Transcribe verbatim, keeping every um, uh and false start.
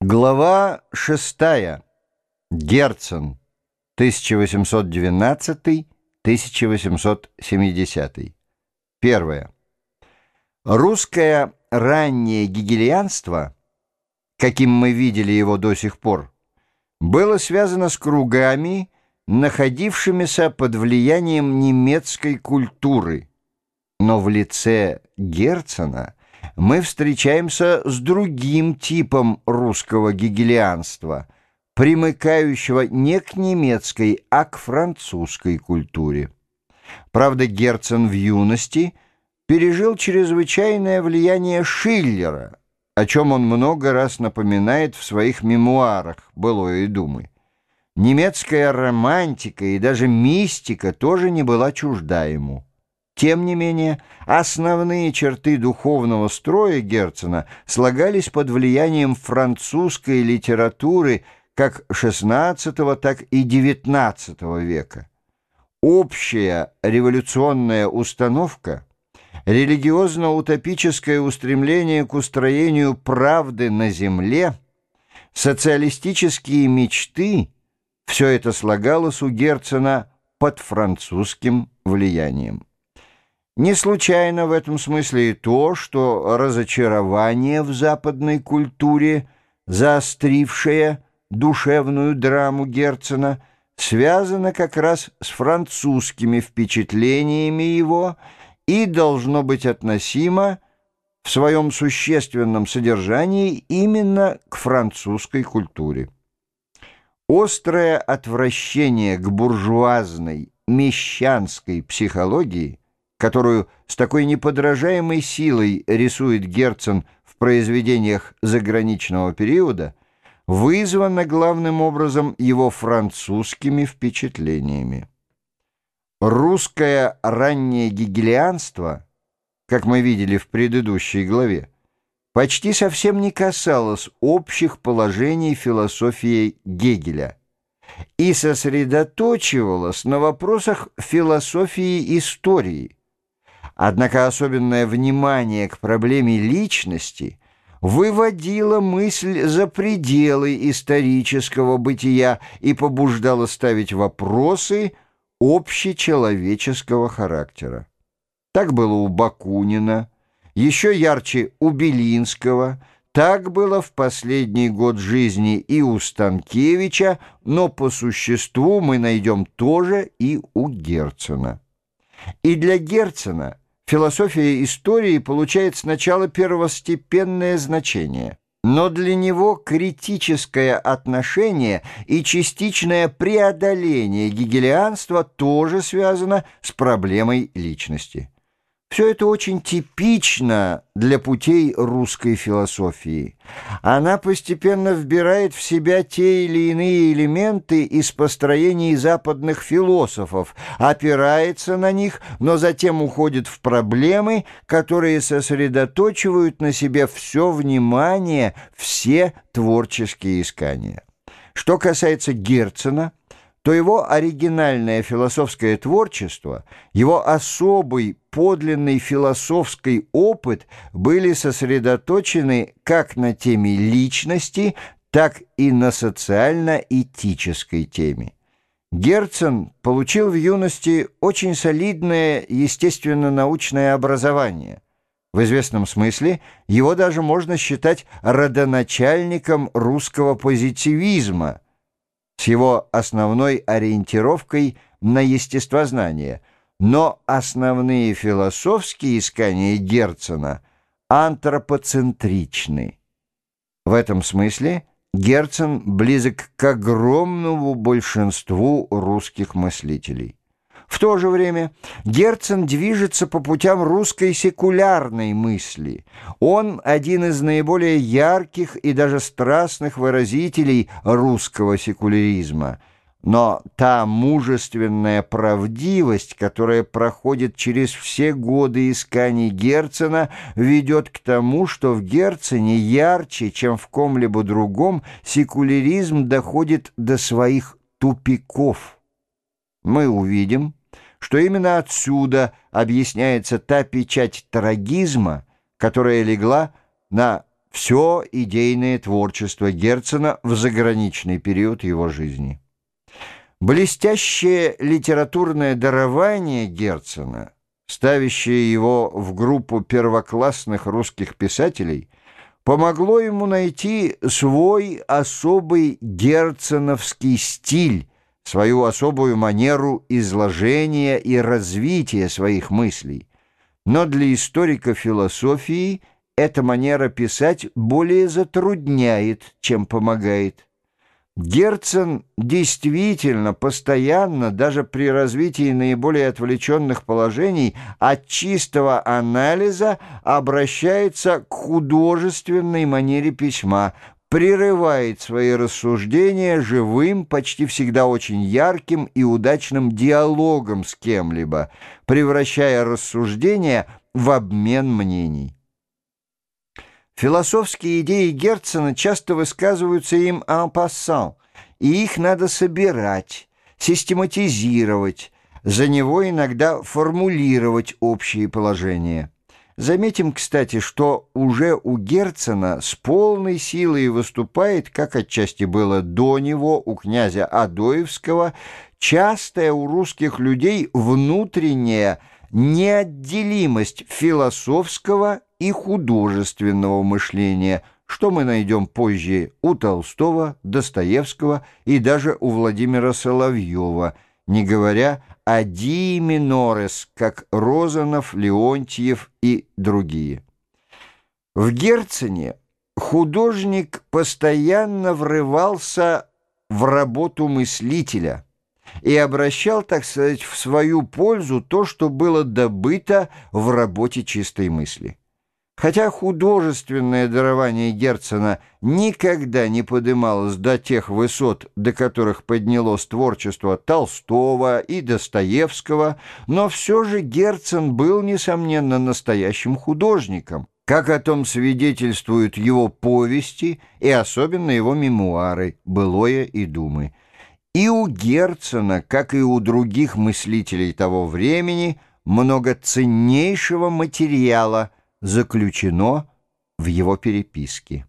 Глава шестая. Герцен. тысяча восемьсот двенадцатый — тысяча восемьсот семидесятый. Первое. Русское раннее гегелианство, каким мы видели его до сих пор, было связано с кругами, находившимися под влиянием немецкой культуры. Но в лице Герцена мы встречаемся с другим типом русского гегелианства, примыкающего не к немецкой, а к французской культуре. Правда, Герцен в юности пережил чрезвычайное влияние Шиллера, о чем он много раз напоминает в своих мемуарах «Былое и думы». Немецкая романтика и даже мистика тоже не была чужда ему. Тем не менее, основные черты духовного строя Герцена слагались под влиянием французской литературы как шестнадцатого, так и девятнадцатого века. Общая революционная установка, религиозно-утопическое устремление к устроению правды на земле, социалистические мечты — все это слагалось у Герцена под французским влиянием. Не случайно в этом смысле и то, что разочарование в западной культуре, заострившее душевную драму Герцена, связано как раз с французскими впечатлениями его и должно быть относимо в своем существенном содержании именно к французской культуре. Острое отвращение к буржуазной, мещанской психологии, которую с такой неподражаемой силой рисует Герцен в произведениях заграничного периода, вызвано главным образом его французскими впечатлениями. Русское раннее гегелианство, как мы видели в предыдущей главе, почти совсем не касалось общих положений философии Гегеля и сосредоточивалось на вопросах философии истории. Однако особенное внимание к проблеме личности выводило мысль за пределы исторического бытия и побуждало ставить вопросы общечеловеческого характера. Так было у Бакунина, еще ярче у Белинского, так было в последний год жизни и у Станкевича, но по существу мы найдем тоже и у Герцена. И для Герцена философия истории получает сначала первостепенное значение, но для него критическое отношение и частичное преодоление гегелианства тоже связано с проблемой личности. Все это очень типично для путей русской философии. Она постепенно вбирает в себя те или иные элементы из построений западных философов, опирается на них, но затем уходит в проблемы, которые сосредоточивают на себе все внимание, все творческие искания. Что касается Герцена, то его оригинальное философское творчество, его особый подлинный философский опыт были сосредоточены как на теме личности, так и на социально-этической теме. Герцен получил в юности очень солидное естественно-научное образование. В известном смысле его даже можно считать родоначальником русского позитивизма, с его основной ориентировкой на естествознание, но основные философские искания Герцена антропоцентричны. В этом смысле Герцен близок к огромному большинству русских мыслителей. В то же время Герцен движется по путям русской секулярной мысли. Он один из наиболее ярких и даже страстных выразителей русского секуляризма. Но та мужественная правдивость, которая проходит через все годы исканий Герцена, ведет к тому, что в Герцене ярче, чем в ком-либо другом, секуляризм доходит до своих тупиков. Мы увидим, что именно отсюда объясняется та печать трагизма, которая легла на все идейное творчество Герцена в заграничный период его жизни. Блестящее литературное дарование Герцена, ставящее его в группу первоклассных русских писателей, помогло ему найти свой особый герценовский стиль, свою особую манеру изложения и развития своих мыслей. Но для историка философии эта манера писать более затрудняет, чем помогает. Герцен действительно, постоянно, даже при развитии наиболее отвлеченных положений, от чистого анализа обращается к художественной манере письма, прерывает свои рассуждения живым, почти всегда очень ярким и удачным диалогом с кем-либо, превращая рассуждения в обмен мнений. Философские идеи Герцена часто высказываются им en passant, и их надо собирать, систематизировать, за него иногда формулировать общие положения. Заметим, кстати, что уже у Герцена с полной силой выступает, как отчасти было до него у князя Адоевского, частая у русских людей внутренняя неотделимость философского и художественного мышления, что мы найдем позже у Толстого, Достоевского и даже у Владимира Соловьева, не говоря о дии минорес, как Розанов, Леонтьев и другие. В Герцене художник постоянно врывался в работу мыслителя и обращал, так сказать, в свою пользу то, что было добыто в работе чистой мысли. Хотя художественное дарование Герцена никогда не подымалось до тех высот, до которых поднялось творчество Толстого и Достоевского, но все же Герцен был, несомненно, настоящим художником, как о том свидетельствуют его повести и особенно его мемуары «Былое и думы». И у Герцена, как и у других мыслителей того времени, много ценнейшего материала заключено в его переписке.